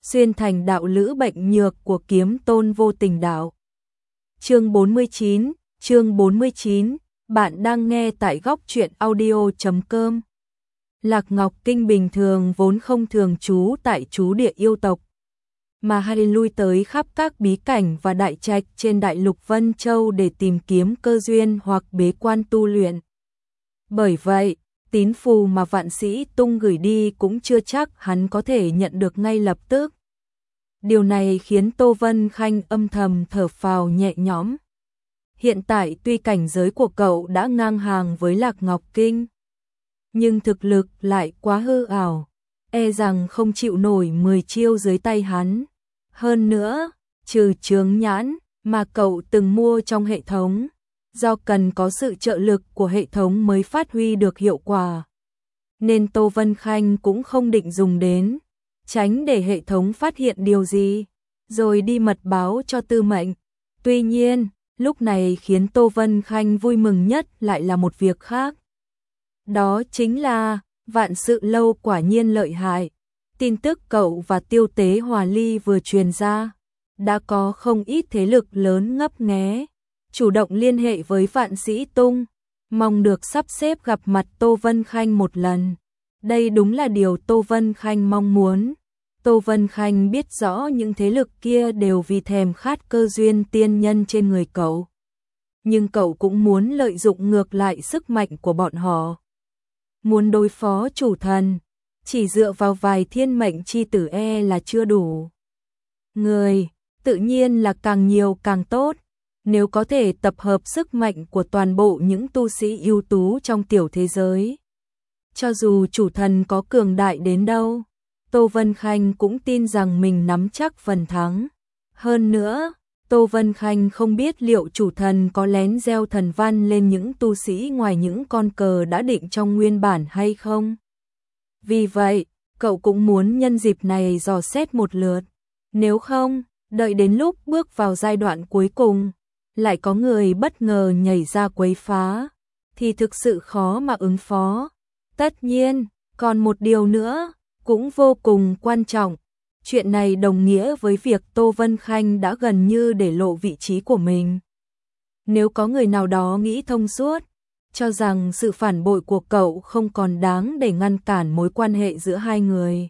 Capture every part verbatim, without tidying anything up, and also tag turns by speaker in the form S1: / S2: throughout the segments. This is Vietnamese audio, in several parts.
S1: xuyên thành đạo lữ bệnh nhược của kiếm tôn vô tình đạo. Chương bốn mươi chín, chương bốn mươi chín, bạn đang nghe tại góc truyện audio chấm com. Lạc Ngọc Kinh bình thường vốn không thường trú tại trú địa yêu tộc, mà hay lui tới khắp các bí cảnh và đại trạch trên đại lục Vân Châu để tìm kiếm cơ duyên hoặc bế quan tu luyện. Bởi vậy, tín phù mà Vạn Sĩ Tung gửi đi cũng chưa chắc hắn có thể nhận được ngay lập tức. Điều này khiến Tô Vân Khanh âm thầm thở phào nhẹ nhõm. Hiện tại tuy cảnh giới của cậu đã ngang hàng với Lạc Ngọc Kinh, nhưng thực lực lại quá hư ảo, e rằng không chịu nổi mười chiêu dưới tay hắn. Hơn nữa, trừ chướng nhãn mà cậu từng mua trong hệ thống, do cần có sự trợ lực của hệ thống mới phát huy được hiệu quả, nên Tô Vân Khanh cũng không định dùng đến, tránh để hệ thống phát hiện điều gì, rồi đi mật báo cho Tư Mệnh. Tuy nhiên, lúc này khiến Tô Vân Khanh vui mừng nhất lại là một việc khác. Đó chính là, Vạn Sự Lâu quả nhiên lợi hại. Tin tức cậu và Tiêu Tế Hòa Ly vừa truyền ra, đã có không ít thế lực lớn ngấp nghé, chủ động liên hệ với Vạn Sĩ Tung, mong được sắp xếp gặp mặt Tô Vân Khanh một lần. Đây đúng là điều Tô Vân Khanh mong muốn. Tô Vân Khanh biết rõ những thế lực kia đều vì thèm khát cơ duyên tiên nhân trên người cậu, nhưng cậu cũng muốn lợi dụng ngược lại sức mạnh của bọn họ. Muốn đối phó chủ thần, chỉ dựa vào vài thiên mệnh chi tử e là chưa đủ. Người, tự nhiên là càng nhiều càng tốt. Nếu có thể tập hợp sức mạnh của toàn bộ những tu sĩ ưu tú trong tiểu thế giới, cho dù chủ thần có cường đại đến đâu, Tô Vân Khanh cũng tin rằng mình nắm chắc phần thắng. Hơn nữa, Tô Vân Khanh không biết liệu chủ thần có lén gieo thần văn lên những tu sĩ ngoài những con cờ đã định trong nguyên bản hay không. Vì vậy, cậu cũng muốn nhân dịp này dò xét một lượt. Nếu không, đợi đến lúc bước vào giai đoạn cuối cùng, lại có người bất ngờ nhảy ra quấy phá, thì thực sự khó mà ứng phó. Tất nhiên, còn một điều nữa, cũng vô cùng quan trọng. Chuyện này đồng nghĩa với việc Tô Vân Khanh đã gần như để lộ vị trí của mình. Nếu có người nào đó nghĩ thông suốt, cho rằng sự phản bội của cậu không còn đáng để ngăn cản mối quan hệ giữa hai người,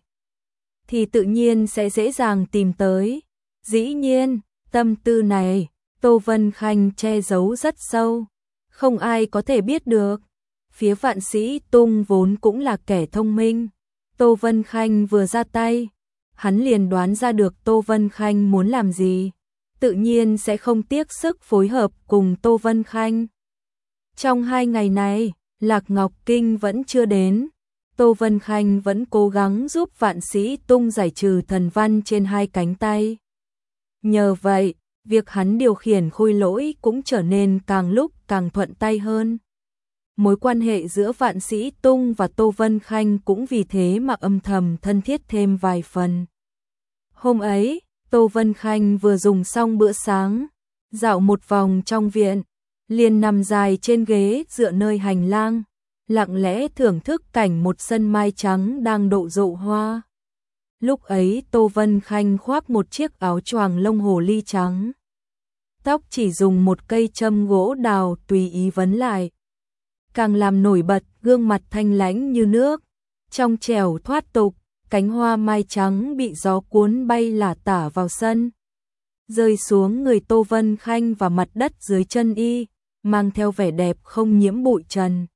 S1: thì tự nhiên sẽ dễ dàng tìm tới. Dĩ nhiên, tâm tư này, Tô Vân Khanh che giấu rất sâu, không ai có thể biết được. Phía Vạn Sĩ Tung vốn cũng là kẻ thông minh. Tô Vân Khanh vừa ra tay, hắn liền đoán ra được Tô Vân Khanh muốn làm gì, tự nhiên sẽ không tiếc sức phối hợp cùng Tô Vân Khanh. Trong hai ngày này, Lạc Ngọc Kinh vẫn chưa đến, Tô Vân Khanh vẫn cố gắng giúp Vạn Sĩ Tung giải trừ thần văn trên hai cánh tay. Nhờ vậy, việc hắn điều khiển khôi lỗi cũng trở nên càng lúc càng thuận tay hơn. Mối quan hệ giữa Vạn Sĩ Tung và Tô Vân Khanh cũng vì thế mà âm thầm thân thiết thêm vài phần. Hôm ấy, Tô Vân Khanh vừa dùng xong bữa sáng, dạo một vòng trong viện, liền nằm dài trên ghế dựa nơi hành lang, lặng lẽ thưởng thức cảnh một sân mai trắng đang độ rộ hoa. Lúc ấy Tô Vân Khanh khoác một chiếc áo choàng lông hồ ly trắng, tóc chỉ dùng một cây châm gỗ đào tùy ý vấn lại, càng làm nổi bật gương mặt thanh lãnh như nước, trong trẻo thoát tục. Cánh hoa mai trắng bị gió cuốn bay lả tả vào sân, rơi xuống người Tô Vân Khanh và mặt đất dưới chân y, mang theo vẻ đẹp không nhiễm bụi trần.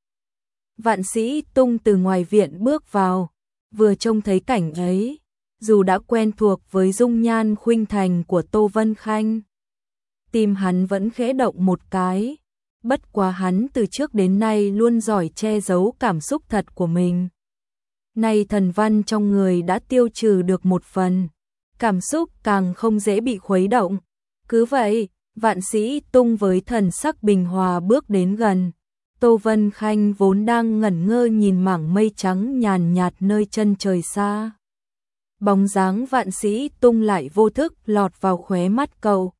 S1: Vạn Sĩ Tung từ ngoài viện bước vào, vừa trông thấy cảnh ấy, dù đã quen thuộc với dung nhan khuynh thành của Tô Vân Khanh, tim hắn vẫn khẽ động một cái. Bất quá hắn từ trước đến nay luôn giỏi che giấu cảm xúc thật của mình. Nay thần văn trong người đã tiêu trừ được một phần, cảm xúc càng không dễ bị khuấy động. Cứ vậy, Vạn Sĩ Tung với thần sắc bình hòa bước đến gần. Tô Vân Khanh vốn đang ngẩn ngơ nhìn mảng mây trắng nhàn nhạt nơi chân trời xa. Bóng dáng Vạn Sĩ Tung lại vô thức lọt vào khóe mắt cậu.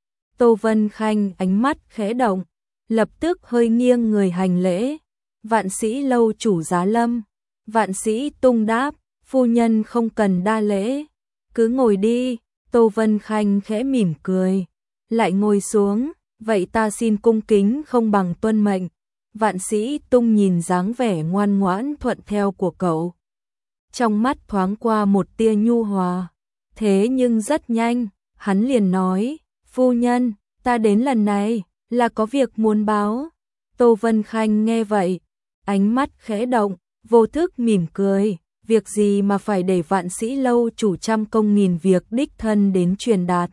S1: Tô Vân Khanh ánh mắt khẽ động, lập tức hơi nghiêng người hành lễ. Vạn Sĩ Lâu chủ giá lâm. Vạn Sĩ Tung đáp, phu nhân không cần đa lễ. Cứ ngồi đi, Tô Vân Khanh khẽ mỉm cười, lại ngồi xuống, vậy ta xin cung kính không bằng tuân mệnh. Vạn Sĩ Tung nhìn dáng vẻ ngoan ngoãn thuận theo của cậu. Trong mắt thoáng qua một tia nhu hòa, thế nhưng rất nhanh, hắn liền nói, phu nhân, ta đến lần này, là có việc muốn báo. Tô Vân Khanh nghe vậy, ánh mắt khẽ động, vô thức mỉm cười, việc gì mà phải để Vạn Sĩ lâu chủ trăm công nghìn việc đích thân đến truyền đạt.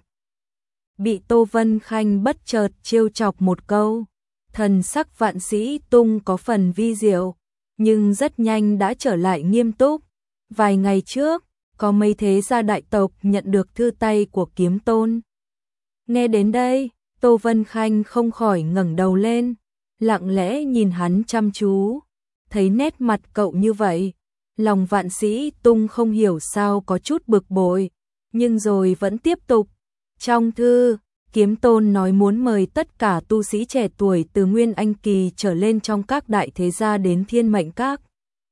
S1: Bị Tô Vân Khanh bất chợt trêu chọc một câu, thần sắc Vạn Sĩ Tung có phần vi diệu, nhưng rất nhanh đã trở lại nghiêm túc. Vài ngày trước, có mấy thế gia đại tộc nhận được thư tay của Kiếm Tôn. Nghe đến đây, Tô Vân Khanh không khỏi ngẩng đầu lên, lặng lẽ nhìn hắn chăm chú, thấy nét mặt cậu như vậy, lòng Vạn Sĩ Tung không hiểu sao có chút bực bội, nhưng rồi vẫn tiếp tục. Trong thư, Kiếm Tôn nói muốn mời tất cả tu sĩ trẻ tuổi từ Nguyên Anh Kỳ trở lên trong các đại thế gia đến Thiên Mệnh Các,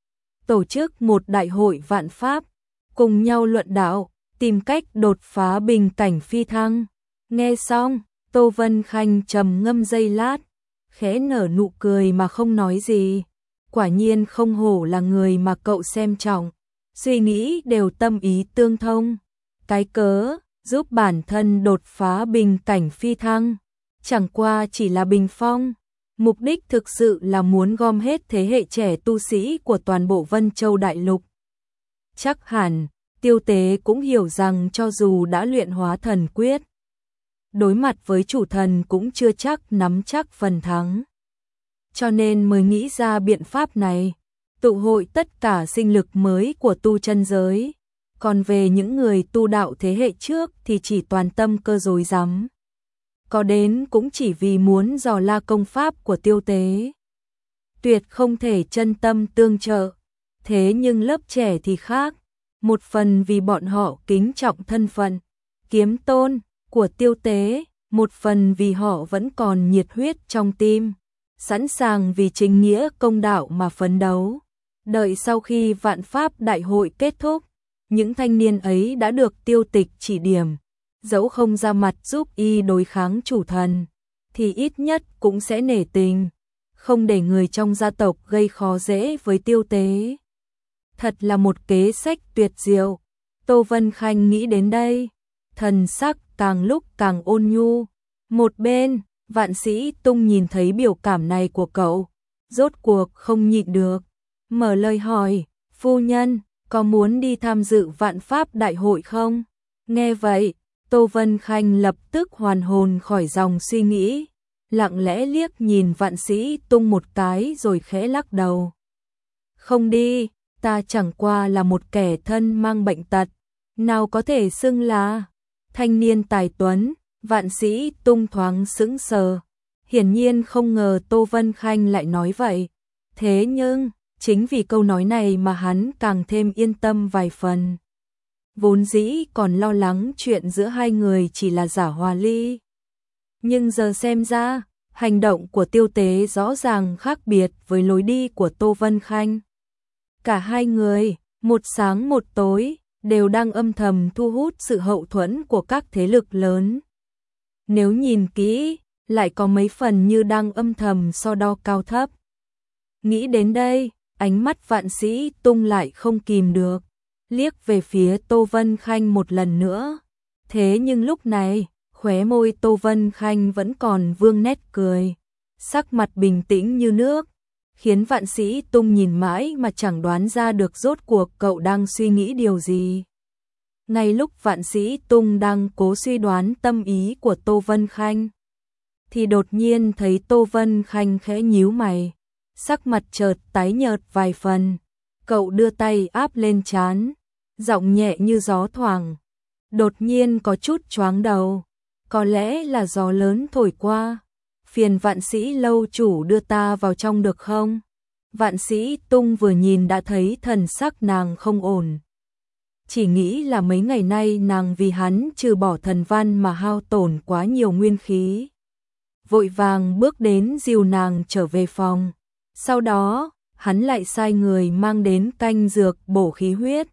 S1: tổ chức một đại hội vạn pháp, cùng nhau luận đạo, tìm cách đột phá bình cảnh phi thăng. Nghe xong, Tô Vân Khanh trầm ngâm giây lát, khẽ nở nụ cười mà không nói gì. Quả nhiên không hổ là người mà cậu xem trọng, suy nghĩ đều tâm ý tương thông. Cái cớ giúp bản thân đột phá bình cảnh phi thăng, chẳng qua chỉ là bình phong. Mục đích thực sự là muốn gom hết thế hệ trẻ tu sĩ của toàn bộ Vân Châu Đại Lục. Chắc hẳn, Tiêu Tế cũng hiểu rằng cho dù đã luyện hóa thần quyết, đối mặt với chủ thần cũng chưa chắc nắm chắc phần thắng. Cho nên mới nghĩ ra biện pháp này, tụ hội tất cả sinh lực mới của tu chân giới. Còn về những người tu đạo thế hệ trước thì chỉ toàn tâm cơ rối rắm. Có đến cũng chỉ vì muốn dò la công pháp của Tiêu Tế. Tuyệt không thể chân tâm tương trợ. Thế nhưng lớp trẻ thì khác. Một phần vì bọn họ kính trọng thân phận Kiếm Tôn của Tiêu Tế, một phần vì họ vẫn còn nhiệt huyết trong tim, sẵn sàng vì chính nghĩa công đạo mà phấn đấu. Đợi sau khi vạn pháp đại hội kết thúc, những thanh niên ấy đã được Tiêu Tịch chỉ điểm, dẫu không ra mặt giúp y đối kháng chủ thần, thì ít nhất cũng sẽ nể tình, không để người trong gia tộc gây khó dễ với Tiêu Tế. Thật là một kế sách tuyệt diệu. Tô Vân Khanh nghĩ đến đây, thần sắc càng lúc càng ôn nhu. Một bên, Vạn Sĩ Tung nhìn thấy biểu cảm này của cậu, rốt cuộc không nhịn được, mở lời hỏi, phu nhân, có muốn đi tham dự vạn pháp đại hội không? Nghe vậy, Tô Vân Khanh lập tức hoàn hồn khỏi dòng suy nghĩ, lặng lẽ liếc nhìn Vạn Sĩ Tung một cái rồi khẽ lắc đầu. Không đi, ta chẳng qua là một kẻ thân mang bệnh tật, nào có thể xưng là thanh niên tài tuấn. Vạn Sĩ Tung thoáng sững sờ, hiển nhiên không ngờ Tô Vân Khanh lại nói vậy. Thế nhưng, chính vì câu nói này mà hắn càng thêm yên tâm vài phần. Vốn dĩ còn lo lắng chuyện giữa hai người chỉ là giả hòa ly. Nhưng giờ xem ra, hành động của Tiêu Tế rõ ràng khác biệt với lối đi của Tô Vân Khanh. Cả hai người, một sáng một tối, đều đang âm thầm thu hút sự hậu thuẫn của các thế lực lớn. Nếu nhìn kỹ, lại có mấy phần như đang âm thầm so đo cao thấp. Nghĩ đến đây, ánh mắt Vạn Sĩ Tung lại không kìm được, liếc về phía Tô Vân Khanh một lần nữa. Thế nhưng lúc này, khóe môi Tô Vân Khanh vẫn còn vương nét cười, sắc mặt bình tĩnh như nước, khiến Vạn Sĩ Tung nhìn mãi mà chẳng đoán ra được rốt cuộc cậu đang suy nghĩ điều gì. Ngay lúc Vạn Sĩ Tung đang cố suy đoán tâm ý của Tô Vân Khanh, thì đột nhiên thấy Tô Vân Khanh khẽ nhíu mày, sắc mặt chợt tái nhợt vài phần. Cậu đưa tay áp lên trán, giọng nhẹ như gió thoảng. Đột nhiên có chút choáng đầu, có lẽ là gió lớn thổi qua. Phiền Vạn Sĩ lâu chủ đưa ta vào trong được không? Vạn Sĩ Tung vừa nhìn đã thấy thần sắc nàng không ổn. Chỉ nghĩ là mấy ngày nay nàng vì hắn trừ bỏ thần văn mà hao tổn quá nhiều nguyên khí. Vội vàng bước đến dìu nàng trở về phòng. Sau đó, hắn lại sai người mang đến canh dược bổ khí huyết.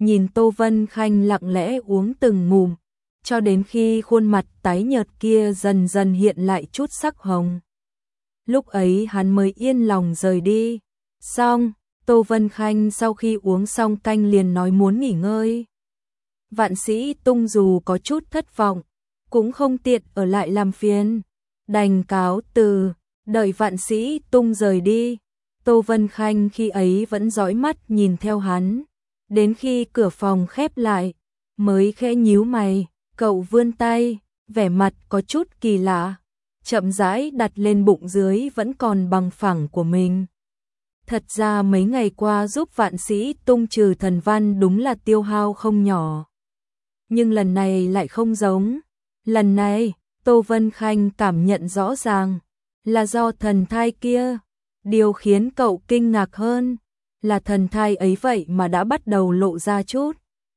S1: nhìn Tô Vân Khanh lặng lẽ uống từng ngụm, cho đến khi khuôn mặt tái nhợt kia dần dần hiện lại chút sắc hồng. Lúc ấy hắn mới yên lòng rời đi. Xong, Tô Vân Khanh sau khi uống xong canh liền nói muốn nghỉ ngơi. Vạn Sĩ Tung dù có chút thất vọng, cũng không tiện ở lại làm phiền, đành cáo từ, đợi Vạn Sĩ Tung rời đi. Tô Vân Khanh khi ấy vẫn dõi mắt nhìn theo hắn, đến khi cửa phòng khép lại, mới khẽ nhíu mày, cậu vươn tay, vẻ mặt có chút kỳ lạ, chậm rãi đặt lên bụng dưới vẫn còn bằng phẳng của mình. Thật ra mấy ngày qua giúp Vạn Sĩ Tung trừ thần văn đúng là tiêu hao không nhỏ. Nhưng lần này lại không giống. Lần này, Tô Vân Khanh cảm nhận rõ ràng là do thần thai kia. Điều khiến cậu kinh ngạc hơn là thần thai ấy vậy mà đã bắt đầu lộ ra chút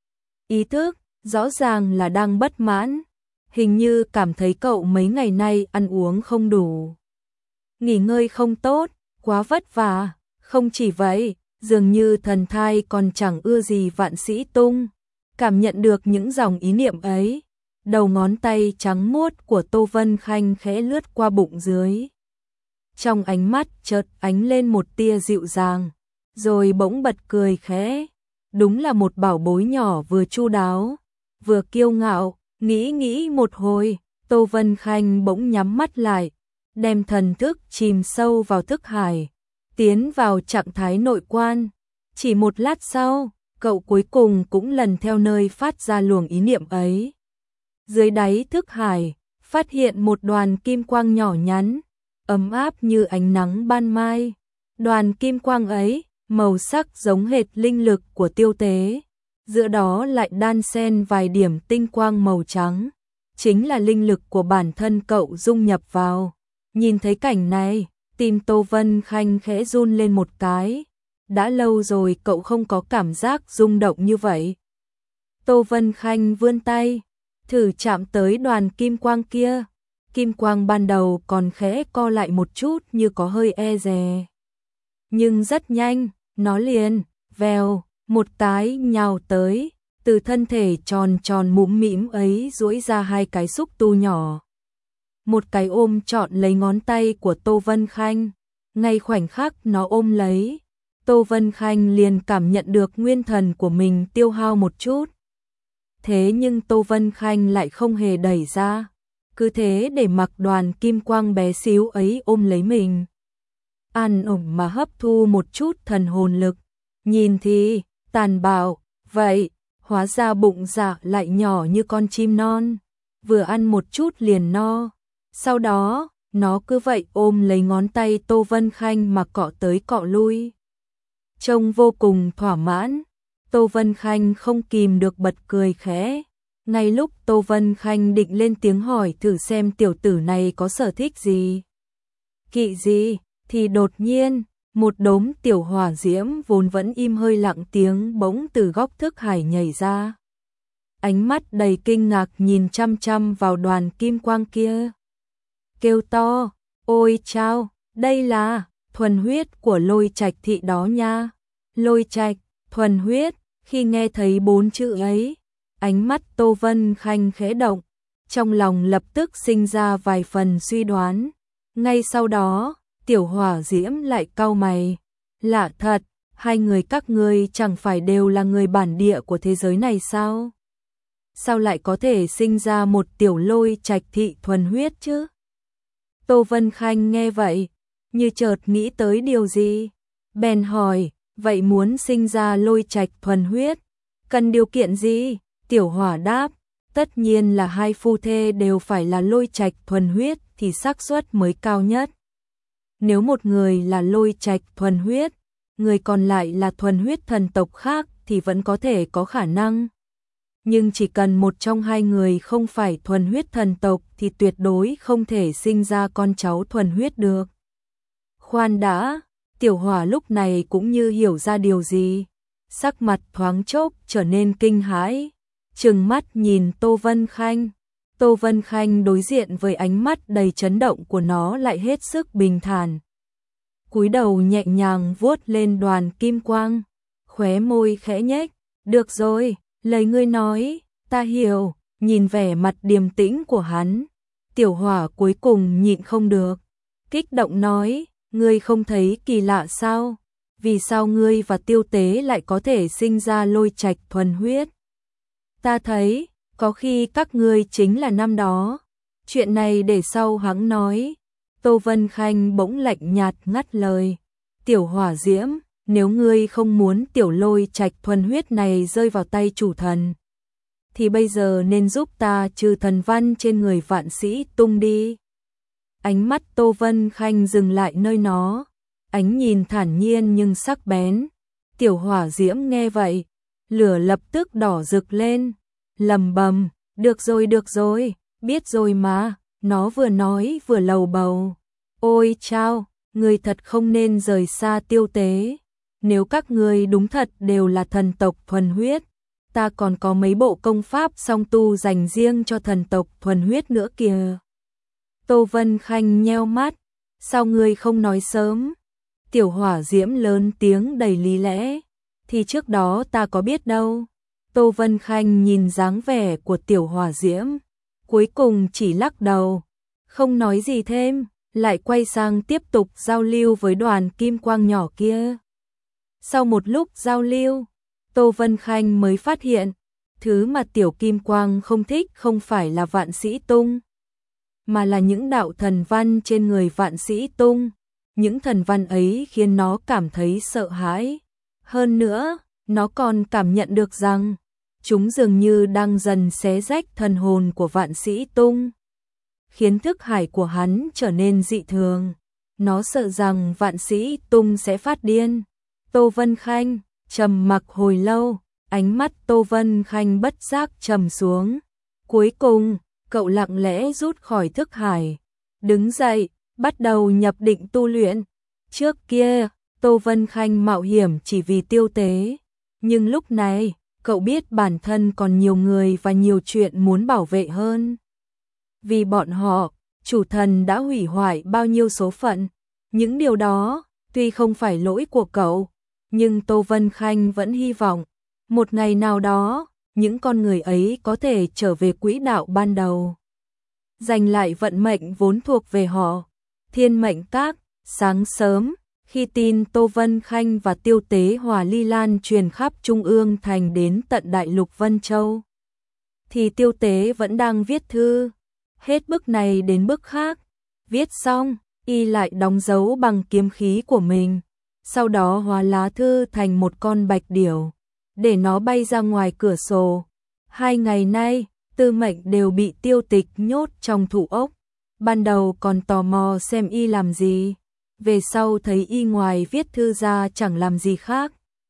S1: ý thức, rõ ràng là đang bất mãn. Hình như cảm thấy cậu mấy ngày nay ăn uống không đủ, nghỉ ngơi không tốt, quá vất vả. Không chỉ vậy, dường như thần thai còn chẳng ưa gì Vạn Sĩ Tung. Cảm nhận được những dòng ý niệm ấy, đầu ngón tay trắng muốt của Tô Vân Khanh khẽ lướt qua bụng dưới. Trong ánh mắt chợt ánh lên một tia dịu dàng, rồi bỗng bật cười khẽ. Đúng là một bảo bối nhỏ vừa chu đáo, vừa kiêu ngạo. Nghĩ nghĩ một hồi, Tô Vân Khanh bỗng nhắm mắt lại, đem thần thức chìm sâu vào thức hải, tiến vào trạng thái nội quan. Chỉ một lát sau, cậu cuối cùng cũng lần theo nơi phát ra luồng ý niệm ấy. Dưới đáy thức hải, phát hiện một đoàn kim quang nhỏ nhắn, ấm áp như ánh nắng ban mai. Đoàn kim quang ấy, màu sắc giống hệt linh lực của tiêu tế, giữa đó lại đan xen vài điểm tinh quang màu trắng, chính là linh lực của bản thân cậu dung nhập vào. Nhìn thấy cảnh này, tim Tô Vân Khanh khẽ run lên một cái. Đã lâu rồi cậu không có cảm giác rung động như vậy. Tô Vân Khanh vươn tay, thử chạm tới đoàn kim quang kia. Kim quang ban đầu còn khẽ co lại một chút như có hơi e dè. Nhưng rất nhanh, nó liền, vèo, một cái nhào tới. Từ thân thể tròn tròn mũm mĩm ấy duỗi ra hai cái xúc tu nhỏ. Một cái ôm trọn lấy ngón tay của Tô Vân Khanh. Ngay khoảnh khắc nó ôm lấy, Tô Vân Khanh liền cảm nhận được nguyên thần của mình tiêu hao một chút. Thế nhưng Tô Vân Khanh lại không hề đẩy ra, cứ thế để mặc đoàn kim quang bé xíu ấy ôm lấy mình. An ổn mà hấp thu một chút thần hồn lực, nhìn thì tàn bạo, vậy hóa ra bụng dạ lại nhỏ như con chim non, vừa ăn một chút liền no. Sau đó, nó cứ vậy ôm lấy ngón tay Tô Vân Khanh mà cọ tới cọ lui. Trông vô cùng thỏa mãn, Tô Vân Khanh không kìm được bật cười khẽ. Ngay lúc Tô Vân Khanh định lên tiếng hỏi thử xem tiểu tử này có sở thích gì, kỵ gì, thì đột nhiên, một đốm tiểu hỏa diễm vốn vẫn im hơi lặng tiếng bỗng từ góc thức hải nhảy ra. Ánh mắt đầy kinh ngạc nhìn chăm chăm vào đoàn kim quang kia. Kêu to, ôi chao, đây là thuần huyết của Lôi Trạch thị đó nha. Lôi Trạch, thuần huyết, khi nghe thấy bốn chữ ấy, ánh mắt Tô Vân Khanh khẽ động, trong lòng lập tức sinh ra vài phần suy đoán. Ngay sau đó, tiểu hỏa diễm lại cau mày. Lạ thật, hai người các ngươi chẳng phải đều là người bản địa của thế giới này sao? Sao lại có thể sinh ra một tiểu Lôi Trạch thị thuần huyết chứ? Tô Vân Khanh nghe vậy, như chợt nghĩ tới điều gì, bèn hỏi, vậy muốn sinh ra Lôi Trạch thuần huyết, cần điều kiện gì? Tiểu hỏa đáp, tất nhiên là hai phu thê đều phải là Lôi Trạch thuần huyết thì xác suất mới cao nhất. Nếu một người là Lôi Trạch thuần huyết, người còn lại là thuần huyết thần tộc khác thì vẫn có thể có khả năng. Nhưng chỉ cần một trong hai người không phải thuần huyết thần tộc thì tuyệt đối không thể sinh ra con cháu thuần huyết được. Khoan đã, tiểu hỏa lúc này cũng như hiểu ra điều gì, sắc mặt thoáng chốc trở nên kinh hãi, trừng mắt nhìn Tô Vân Khanh. Tô Vân Khanh đối diện với ánh mắt đầy chấn động của nó lại hết sức bình thản. Cúi đầu nhẹ nhàng vuốt lên đoàn kim quang, khóe môi khẽ nhếch, Được rồi, lời ngươi nói, ta hiểu, nhìn vẻ mặt điềm tĩnh của hắn. Tiểu Hỏa cuối cùng nhịn không được, kích động nói, ngươi không thấy kỳ lạ sao? Vì sao ngươi và Tiêu Tế lại có thể sinh ra lôi trạch thuần huyết? Ta thấy, có khi các ngươi chính là năm đó. Chuyện này để sau hắn nói. Tô Vân Khanh bỗng lạnh nhạt ngắt lời. Tiểu Hỏa Diễm, nếu ngươi không muốn tiểu lôi trạch thuần huyết này rơi vào tay chủ thần, thì bây giờ nên giúp ta trừ thần văn trên người Vạn Sĩ Tung đi. Ánh mắt Tô Vân Khanh dừng lại nơi nó, ánh nhìn thản nhiên nhưng sắc bén. Tiểu Hỏa Diễm nghe vậy, lửa lập tức đỏ rực lên, lầm bầm, được rồi được rồi, biết rồi mà, nó vừa nói vừa lầu bầu. Ôi chao, người thật không nên rời xa Tiêu Tế, nếu các ngươi đúng thật đều là thần tộc thuần huyết, ta còn có mấy bộ công pháp song tu dành riêng cho thần tộc thuần huyết nữa kìa. Tô Vân Khanh nheo mắt, sao ngươi không nói sớm? Tiểu Hỏa Diễm lớn tiếng đầy lý lẽ, thì trước đó ta có biết đâu. Tô Vân Khanh nhìn dáng vẻ của Tiểu Hỏa Diễm, cuối cùng chỉ lắc đầu, không nói gì thêm, lại quay sang tiếp tục giao lưu với đoàn kim quang nhỏ kia. Sau một lúc giao lưu, Tô Vân Khanh mới phát hiện, thứ mà Tiểu Kim Quang không thích không phải là Vạn Sĩ Tung, mà là những đạo thần văn trên người Vạn Sĩ Tung. Những thần văn ấy khiến nó cảm thấy sợ hãi. Hơn nữa, nó còn cảm nhận được rằng chúng dường như đang dần xé rách thần hồn của Vạn Sĩ Tung, khiến thức hải của hắn trở nên dị thường. Nó sợ rằng Vạn Sĩ Tung sẽ phát điên. Tô Vân Khanh trầm mặc hồi lâu, ánh mắt Tô Vân Khanh bất giác trầm xuống. Cuối cùng, cậu lặng lẽ rút khỏi thức hải, đứng dậy, bắt đầu nhập định tu luyện. Trước kia, Tô Vân Khanh mạo hiểm chỉ vì Tiêu Tế, nhưng lúc này, cậu biết bản thân còn nhiều người và nhiều chuyện muốn bảo vệ hơn. Vì bọn họ, chủ thần đã hủy hoại bao nhiêu số phận. Những điều đó, tuy không phải lỗi của cậu, nhưng Tô Vân Khanh vẫn hy vọng, một ngày nào đó, những con người ấy có thể trở về quỹ đạo ban đầu, giành lại vận mệnh vốn thuộc về họ. Thiên Mệnh Các, sáng sớm, khi tin Tô Vân Khanh và Tiêu Tế hòa ly lan truyền khắp Trung ương thành đến tận Đại Lục Vân Châu, thì Tiêu Tế vẫn đang viết thư, hết bức này đến bức khác. Viết xong, y lại đóng dấu bằng kiếm khí của mình, sau đó hóa lá thư thành một con bạch điểu, để nó bay ra ngoài cửa sổ. Hai ngày nay, Tư Mệnh đều bị Tiêu Tịch nhốt trong thủ ốc. Ban đầu còn tò mò xem y làm gì, về sau thấy y ngoài viết thư ra chẳng làm gì khác,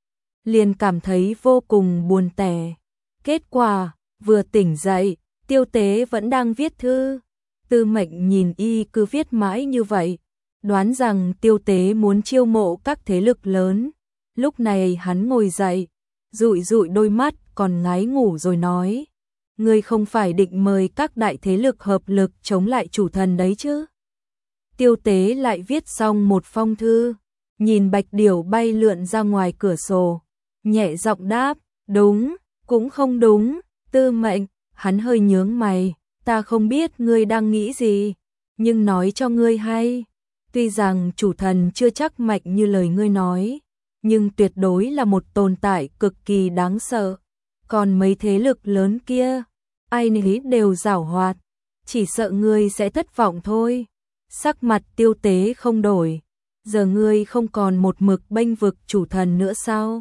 S1: liền cảm thấy vô cùng buồn tẻ. Kết quả, vừa tỉnh dậy, Tiêu Tế vẫn đang viết thư. Tư Mệnh nhìn y cứ viết mãi như vậy, đoán rằng Tiêu Tế muốn chiêu mộ các thế lực lớn. Lúc này hắn ngồi dậy, dụi dụi đôi mắt còn ngái ngủ rồi nói, ngươi không phải định mời các đại thế lực hợp lực chống lại chủ thần đấy chứ? Tiêu Tế lại viết xong một phong thư, nhìn bạch điểu bay lượn ra ngoài cửa sổ, nhẹ giọng đáp, đúng, cũng không đúng. Tư Mệnh, hắn hơi nhướng mày, ta không biết ngươi đang nghĩ gì, nhưng nói cho ngươi hay, tuy rằng chủ thần chưa chắc mạnh như lời ngươi nói, nhưng tuyệt đối là một tồn tại cực kỳ đáng sợ. Còn mấy thế lực lớn kia, ai nấy đều giảo hoạt, chỉ sợ ngươi sẽ thất vọng thôi. Sắc mặt Tiêu Tế không đổi, giờ ngươi không còn một mực bênh vực chủ thần nữa sao?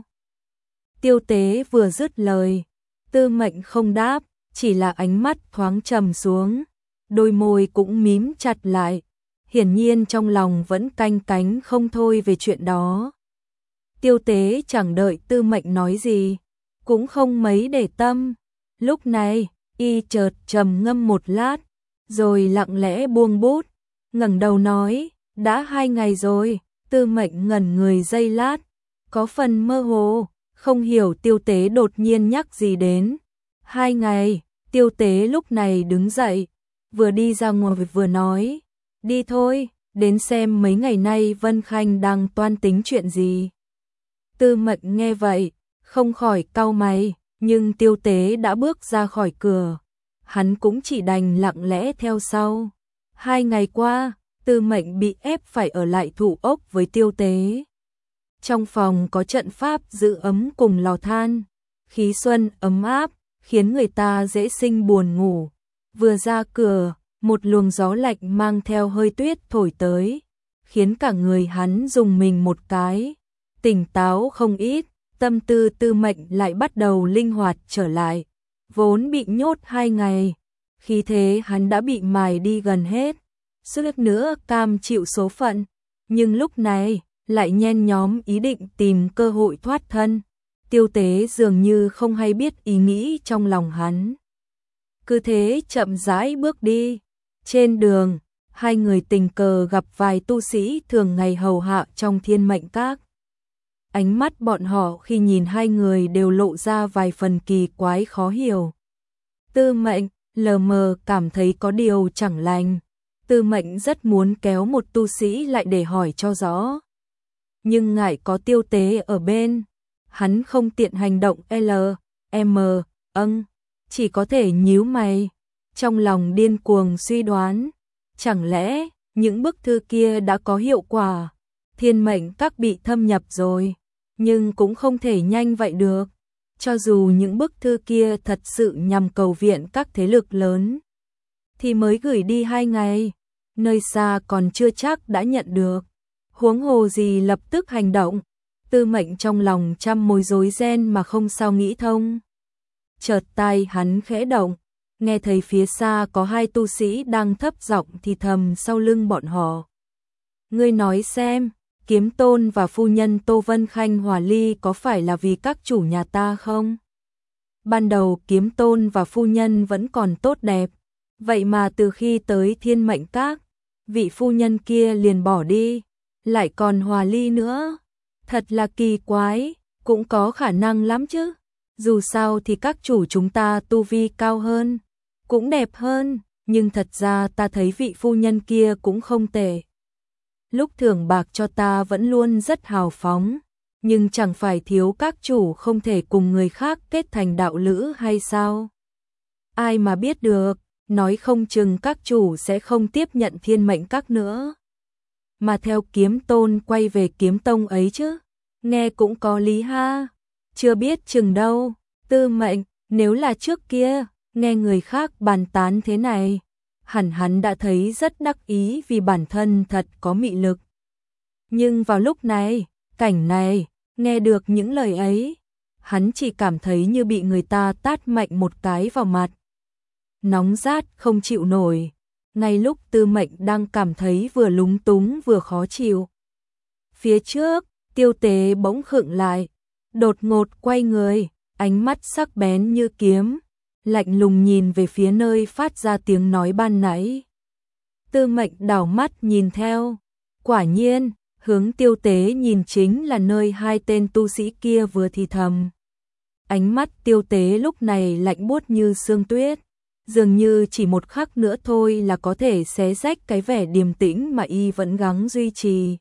S1: Tiêu Tế vừa dứt lời, Tư Mệnh không đáp, chỉ là ánh mắt thoáng trầm xuống, đôi môi cũng mím chặt lại, hiển nhiên trong lòng vẫn canh cánh không thôi về chuyện đó. Tiêu Tế chẳng đợi Tư Mệnh nói gì, cũng không mấy để tâm. Lúc này, y chợt trầm ngâm một lát, rồi lặng lẽ buông bút, ngẩng đầu nói, đã hai ngày rồi. Tư Mệnh ngẩn người giây lát, có phần mơ hồ, không hiểu Tiêu Tế đột nhiên nhắc gì đến. Hai ngày, Tiêu Tế lúc này đứng dậy, vừa đi ra ngoài vừa nói, đi thôi, đến xem mấy ngày nay Vân Khanh đang toan tính chuyện gì. Tư Mệnh nghe vậy, không khỏi cau mày, nhưng Tiêu Tế đã bước ra khỏi cửa. Hắn cũng chỉ đành lặng lẽ theo sau. Hai ngày qua, Tư Mệnh bị ép phải ở lại Thủ Ốc với Tiêu Tế. Trong phòng có trận pháp giữ ấm cùng lò than, khí xuân ấm áp, khiến người ta dễ sinh buồn ngủ. Vừa ra cửa, một luồng gió lạnh mang theo hơi tuyết thổi tới, khiến cả người hắn rùng mình một cái, tỉnh táo không ít, tâm tư Tư Mệnh lại bắt đầu linh hoạt trở lại. Vốn bị nhốt hai ngày, khi thế hắn đã bị mài đi gần hết, suýt nữa cam chịu số phận, nhưng lúc này lại nhen nhóm ý định tìm cơ hội thoát thân. Tiêu Tế dường như không hay biết ý nghĩ trong lòng hắn. Cứ thế chậm rãi bước đi. Trên đường, hai người tình cờ gặp vài tu sĩ thường ngày hầu hạ trong Thiên Mệnh Các. Ánh mắt bọn họ khi nhìn hai người đều lộ ra vài phần kỳ quái khó hiểu. Tư Mệnh lờ mờ cảm thấy có điều chẳng lành. Tư Mệnh rất muốn kéo một tu sĩ lại để hỏi cho rõ. Nhưng ngại có Tiêu Tế ở bên, hắn không tiện hành động L, M, âng, chỉ có thể nhíu mày, trong lòng điên cuồng suy đoán, chẳng lẽ những bức thư kia đã có hiệu quả, Thiên Mệnh Các bị thâm nhập rồi, nhưng cũng không thể nhanh vậy được, cho dù những bức thư kia thật sự nhằm cầu viện các thế lực lớn, thì mới gửi đi hai ngày, nơi xa còn chưa chắc đã nhận được, huống hồ gì lập tức hành động. Tư Mệnh trong lòng trăm mối rối ren mà không sao nghĩ thông. Chợt tai hắn khẽ động, nghe thấy phía xa có hai tu sĩ đang thấp giọng thì thầm sau lưng bọn họ. Ngươi nói xem, Kiếm Tôn và phu nhân Tô Vân Khanh hòa ly có phải là vì các chủ nhà ta không? Ban đầu Kiếm Tôn và phu nhân vẫn còn tốt đẹp, vậy mà từ khi tới Thiên Mệnh Các, vị phu nhân kia liền bỏ đi, lại còn hòa ly nữa. Thật là kỳ quái, cũng có khả năng lắm chứ. Dù sao thì các chủ chúng ta tu vi cao hơn, cũng đẹp hơn, nhưng thật ra ta thấy vị phu nhân kia cũng không tệ. Lúc thưởng bạc cho ta vẫn luôn rất hào phóng, nhưng chẳng phải thiếu các chủ không thể cùng người khác kết thành đạo lữ hay sao? Ai mà biết được, nói không chừng các chủ sẽ không tiếp nhận Thiên Mệnh Các nữa. Mà theo Kiếm Tôn quay về Kiếm Tông ấy chứ, nghe cũng có lý ha, chưa biết chừng đâu. Tư Mệnh, nếu là trước kia, nghe người khác bàn tán thế này, hẳn hắn đã thấy rất đắc ý vì bản thân thật có mị lực. Nhưng vào lúc này, cảnh này, nghe được những lời ấy, hắn chỉ cảm thấy như bị người ta tát mạnh một cái vào mặt. Nóng rát không chịu nổi, ngay lúc Tư Mệnh đang cảm thấy vừa lúng túng vừa khó chịu. Phía trước, Tiêu Tế bỗng khựng lại, đột ngột quay người, ánh mắt sắc bén như kiếm, lạnh lùng nhìn về phía nơi phát ra tiếng nói ban nãy. Tư Mệnh đảo mắt nhìn theo, quả nhiên, hướng Tiêu Tế nhìn chính là nơi hai tên tu sĩ kia vừa thì thầm. Ánh mắt Tiêu Tế lúc này lạnh buốt như sương tuyết, dường như chỉ một khắc nữa thôi là có thể xé rách cái vẻ điềm tĩnh mà y vẫn gắng duy trì.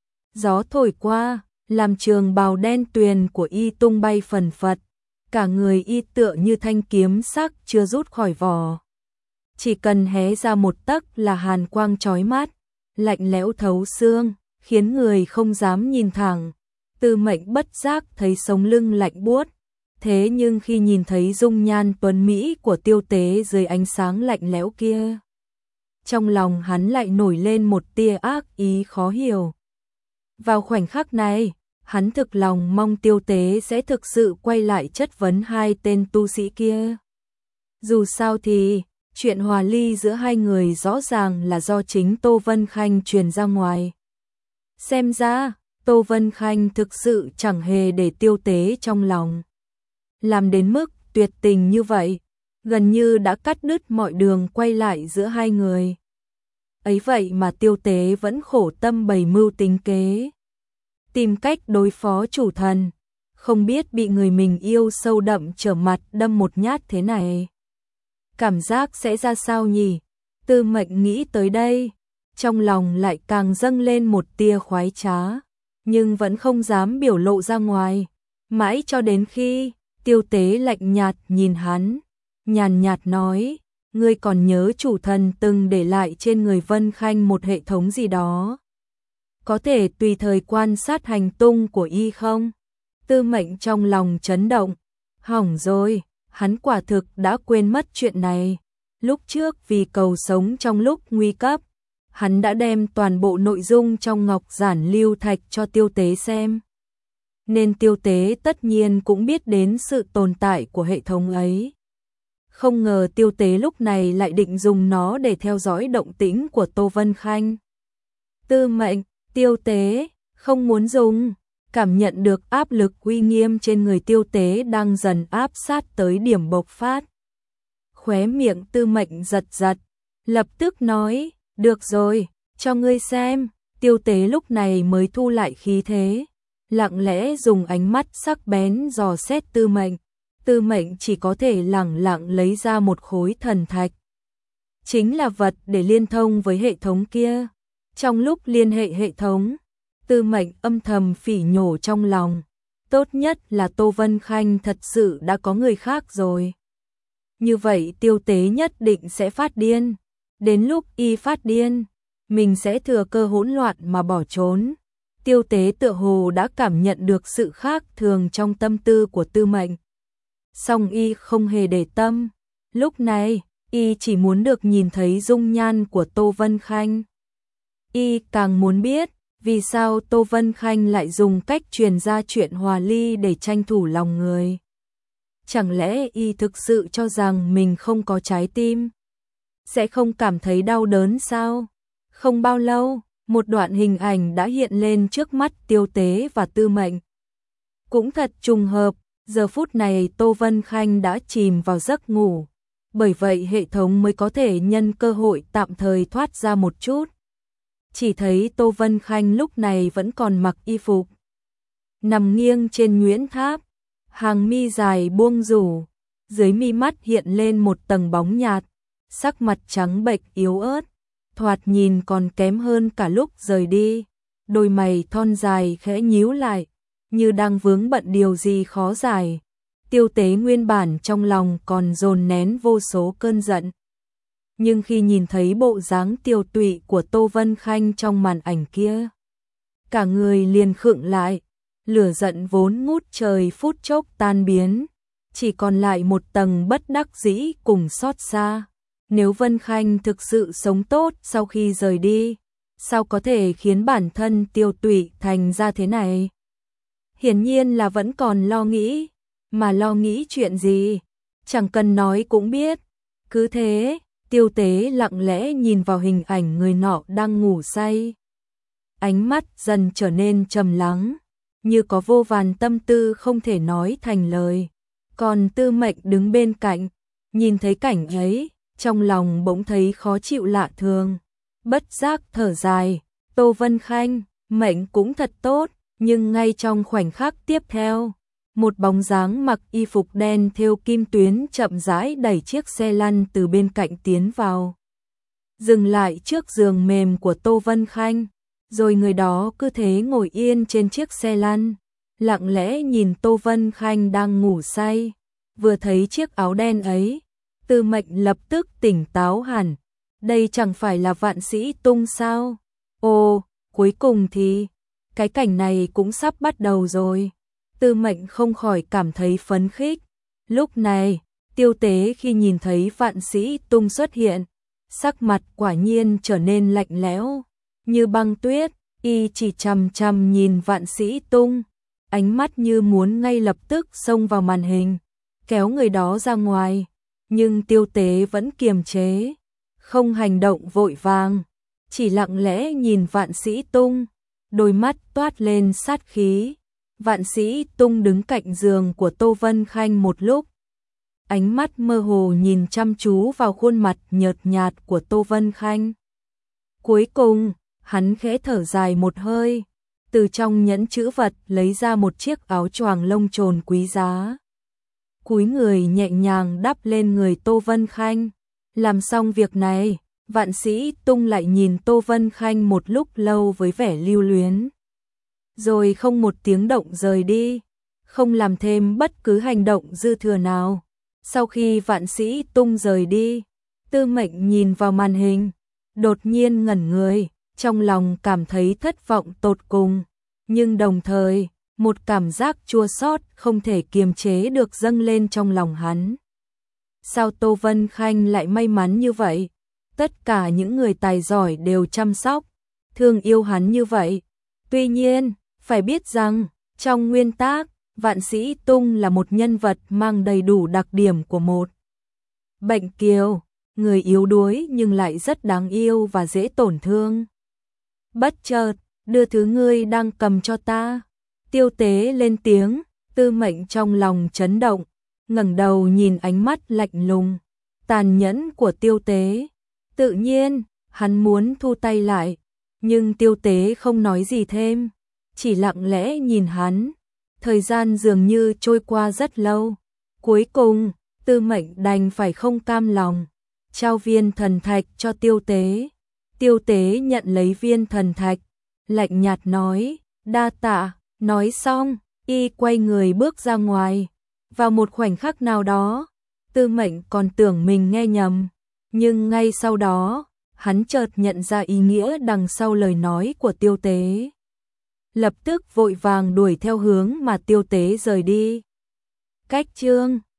S1: Gió thổi qua, làm trường bào đen tuyền của y tung bay phần phật, cả người y tựa như thanh kiếm sắc chưa rút khỏi vỏ. Chỉ cần hé ra một tấc là hàn quang chói mắt, lạnh lẽo thấu xương, khiến người không dám nhìn thẳng. Tư Mệnh bất giác thấy sống lưng lạnh buốt, thế nhưng khi nhìn thấy dung nhan tuấn mỹ của Tiêu Tế dưới ánh sáng lạnh lẽo kia, trong lòng hắn lại nổi lên một tia ác ý khó hiểu. Vào khoảnh khắc này, hắn thực lòng mong Tiêu Tế sẽ thực sự quay lại chất vấn hai tên tu sĩ kia. Dù sao thì, chuyện hòa ly giữa hai người rõ ràng là do chính Tô Vân Khanh truyền ra ngoài. Xem ra, Tô Vân Khanh thực sự chẳng hề để Tiêu Tế trong lòng. Làm đến mức tuyệt tình như vậy, gần như đã cắt đứt mọi đường quay lại giữa hai người. Ấy vậy mà Tiêu Tế vẫn khổ tâm bày mưu tính kế, tìm cách đối phó chủ thần, không biết bị người mình yêu sâu đậm trở mặt đâm một nhát thế này. Cảm giác sẽ ra sao nhỉ? Tư Mệnh nghĩ tới đây, trong lòng lại càng dâng lên một tia khoái trá, nhưng vẫn không dám biểu lộ ra ngoài, Mãi cho đến khi, Tiêu Tế lạnh nhạt nhìn hắn, nhàn nhạt nói, ngươi còn nhớ chủ thần từng để lại trên người Vân Khanh một hệ thống gì đó. Có thể tùy thời quan sát hành tung của y không? Tư Mệnh trong lòng chấn động, hỏng rồi, hắn quả thực đã quên mất chuyện này. Lúc trước vì cầu sống trong lúc nguy cấp, hắn đã đem toàn bộ nội dung trong ngọc giản lưu thạch cho Tiêu Tế xem. Nên Tiêu Tế tất nhiên cũng biết đến sự tồn tại của hệ thống ấy. Không ngờ Tiêu Tế lúc này lại định dùng nó để theo dõi động tĩnh của Tô Vân Khanh. Tư Mệnh, Tiêu Tế, không muốn dùng. Cảm nhận được áp lực uy nghiêm trên người Tiêu Tế đang dần áp sát tới điểm bộc phát. Khóe miệng Tư Mệnh giật giật, lập tức nói, được rồi, cho ngươi xem. Tiêu Tế lúc này mới thu lại khí thế, lặng lẽ dùng ánh mắt sắc bén dò xét Tư Mệnh. Tư Mệnh chỉ có thể lẳng lặng lấy ra một khối thần thạch. Chính là vật để liên thông với hệ thống kia. Trong lúc liên hệ hệ thống, Tư Mệnh âm thầm phỉ nhổ trong lòng. Tốt nhất là Tô Vân Khanh thật sự đã có người khác rồi. Như vậy Tiêu Tế nhất định sẽ phát điên. Đến lúc y phát điên, mình sẽ thừa cơ hỗn loạn mà bỏ trốn. Tiêu Tế tựa hồ đã cảm nhận được sự khác thường trong tâm tư của Tư Mệnh. Song y không hề để tâm. Lúc này, y chỉ muốn được nhìn thấy dung nhan của Tô Vân Khanh. Y càng muốn biết, vì sao Tô Vân Khanh lại dùng cách truyền ra chuyện hòa ly để tranh thủ lòng người. Chẳng lẽ y thực sự cho rằng mình không có trái tim? Sẽ không cảm thấy đau đớn sao? Không bao lâu, một đoạn hình ảnh đã hiện lên trước mắt Tiêu Tế và Tư Mệnh. Cũng thật trùng hợp, giờ phút này Tô Vân Khanh đã chìm vào giấc ngủ. Bởi vậy hệ thống mới có thể nhân cơ hội tạm thời thoát ra một chút. Chỉ thấy Tô Vân Khanh lúc này vẫn còn mặc y phục, nằm nghiêng trên nhuyễn tháp, hàng mi dài buông rủ, dưới mi mắt hiện lên một tầng bóng nhạt, sắc mặt trắng bệch yếu ớt, thoạt nhìn còn kém hơn cả lúc rời đi. Đôi mày thon dài khẽ nhíu lại, như đang vướng bận điều gì khó giải. Tiêu Tế nguyên bản trong lòng còn dồn nén vô số cơn giận. Nhưng khi nhìn thấy bộ dáng tiều tụy của Tô Vân Khanh trong màn ảnh kia, cả người liền khựng lại, lửa giận vốn ngút trời phút chốc tan biến, chỉ còn lại một tầng bất đắc dĩ cùng xót xa. Nếu Vân Khanh thực sự sống tốt sau khi rời đi, sao có thể khiến bản thân tiều tụy thành ra thế này? Hiển nhiên là vẫn còn lo nghĩ, mà lo nghĩ chuyện gì, chẳng cần nói cũng biết. Cứ thế, Tiêu Tế lặng lẽ nhìn vào hình ảnh người nọ đang ngủ say. Ánh mắt dần trở nên trầm lắng, như có vô vàn tâm tư không thể nói thành lời. Còn Tư Mệnh đứng bên cạnh, nhìn thấy cảnh ấy, trong lòng bỗng thấy khó chịu lạ thường. Bất giác thở dài, Tô Vân Khanh, mệnh cũng thật tốt, nhưng ngay trong khoảnh khắc tiếp theo, một bóng dáng mặc y phục đen thêu kim tuyến chậm rãi đẩy chiếc xe lăn từ bên cạnh tiến vào. Dừng lại trước giường mềm của Tô Vân Khanh, rồi người đó cứ thế ngồi yên trên chiếc xe lăn, lặng lẽ nhìn Tô Vân Khanh đang ngủ say. Vừa thấy chiếc áo đen ấy, Tư Mệnh lập tức tỉnh táo hẳn. Đây chẳng phải là Vạn Sĩ Tung sao? Ồ, cuối cùng thì cái cảnh này cũng sắp bắt đầu rồi. Tư Mệnh không khỏi cảm thấy phấn khích. Lúc này, Tiêu Tế khi nhìn thấy Vạn Sĩ Tung xuất hiện, sắc mặt quả nhiên trở nên lạnh lẽo, như băng tuyết. Y chỉ chằm chằm nhìn Vạn Sĩ Tung, ánh mắt như muốn ngay lập tức xông vào màn hình, kéo người đó ra ngoài. Nhưng Tiêu Tế vẫn kiềm chế, không hành động vội vàng, chỉ lặng lẽ nhìn Vạn Sĩ Tung, đôi mắt toát lên sát khí. Vạn Sĩ Tung đứng cạnh giường của Tô Vân Khanh một lúc, ánh mắt mơ hồ nhìn chăm chú vào khuôn mặt nhợt nhạt của Tô Vân Khanh. Cuối cùng, hắn khẽ thở dài một hơi, từ trong nhẫn trữ vật lấy ra một chiếc áo choàng lông trồn quý giá. Cúi người nhẹ nhàng đắp lên người Tô Vân Khanh. Làm xong việc này, Vạn Sĩ Tung lại nhìn Tô Vân Khanh một lúc lâu với vẻ lưu luyến, rồi không một tiếng động rời đi. không làm thêm bất cứ hành động dư thừa nào. Sau khi Vạn Sĩ Tung rời đi, Tư Mệnh nhìn vào màn hình, đột nhiên ngẩn người, trong lòng cảm thấy thất vọng tột cùng, nhưng đồng thời, một cảm giác chua xót không thể kiềm chế được dâng lên trong lòng hắn. Sao Tô Vân Khanh lại may mắn như vậy? Tất cả những người tài giỏi đều chăm sóc, thương yêu hắn như vậy. Tuy nhiên, phải biết rằng, trong nguyên tắc, Vạn Sĩ Tung là một nhân vật mang đầy đủ đặc điểm của một bệnh kiều, người yếu đuối nhưng lại rất đáng yêu và dễ tổn thương. Bất chợt, đưa thứ ngươi đang cầm cho ta. Tiêu Tế lên tiếng, Tư Mệnh trong lòng chấn động, ngẩng đầu nhìn ánh mắt lạnh lùng, tàn nhẫn của Tiêu Tế. Tự nhiên, hắn muốn thu tay lại, nhưng Tiêu Tế không nói gì thêm, chỉ lặng lẽ nhìn hắn. Thời gian dường như trôi qua rất lâu. Cuối cùng, Tư Mệnh đành phải không cam lòng, trao viên thần thạch cho Tiêu Tế. Tiêu Tế nhận lấy viên thần thạch, lạnh nhạt nói, đa tạ. Nói xong, y quay người bước ra ngoài. Vào một khoảnh khắc nào đó, Tư Mệnh còn tưởng mình nghe nhầm, nhưng ngay sau đó, hắn chợt nhận ra ý nghĩa đằng sau lời nói của Tiêu Tế. Lập tức vội vàng đuổi theo hướng mà Tiêu Tế rời đi. Cách chương